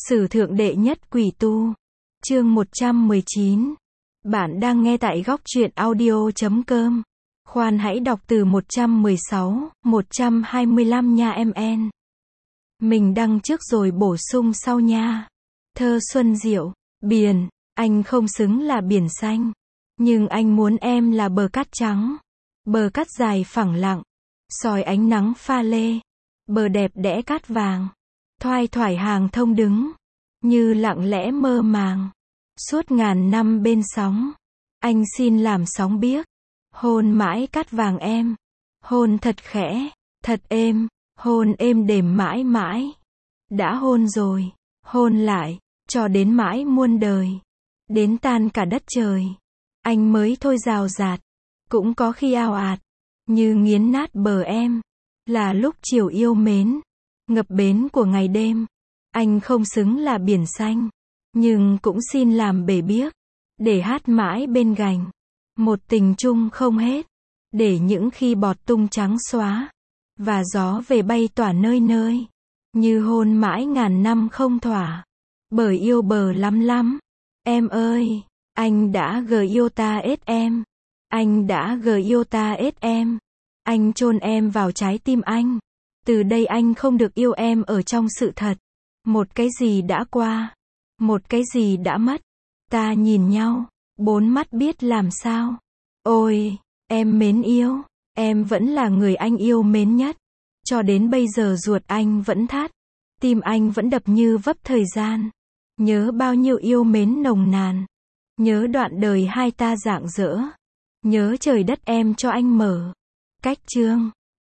Sử thượng đệ nhất quỷ tu. Chương 119. Bạn đang nghe tại góc truyện audio.com. Khoan hãy đọc từ 116, 125 nha em. Mình đăng trước rồi bổ sung sau nha. Thơ Xuân Diệu. Biển, anh không xứng là biển xanh. Nhưng anh muốn em là bờ cát trắng. Bờ cát dài phẳng lặng. Soi ánh nắng pha lê. Bờ đẹp đẽ cát vàng. Thoai thoải hàng thông đứng. Như lặng lẽ mơ màng. Suốt ngàn năm bên sóng. Anh xin làm sóng biếc. Hôn mãi cát vàng em. Hôn thật khẽ, thật êm. Hôn êm đềm mãi mãi. Đã hôn rồi, hôn lại, cho đến mãi muôn đời. Đến tan cả đất trời. Anh mới thôi rào rạt. Cũng có khi ao ạt. Như nghiến nát bờ em. Là lúc chiều yêu mến. Ngập bến của ngày đêm. Anh không xứng là biển xanh. Nhưng cũng xin làm bể biếc. Để hát mãi bên gành. Một tình chung không hết. Để những khi bọt tung trắng xóa. Và gió về bay tỏa nơi nơi. Như hôn mãi ngàn năm không thỏa. Bởi yêu bờ lắm lắm. Em ơi, anh đã gờ yêu ta ết em. Anh đã gờ yêu ta ết em. Anh chôn em vào trái tim anh. Từ đây anh không được yêu em ở trong sự thật. Một cái gì đã qua. Một cái gì đã mất. Ta nhìn nhau. Bốn mắt biết làm sao. Ôi, em mến yêu. Em vẫn là người anh yêu mến nhất. Cho đến bây giờ ruột anh vẫn thắt. Tim anh vẫn đập như vấp thời gian. Nhớ bao nhiêu yêu mến nồng nàn. Nhớ đoạn đời hai ta rạng rỡ. Nhớ trời đất em cho anh mở. Cách chương.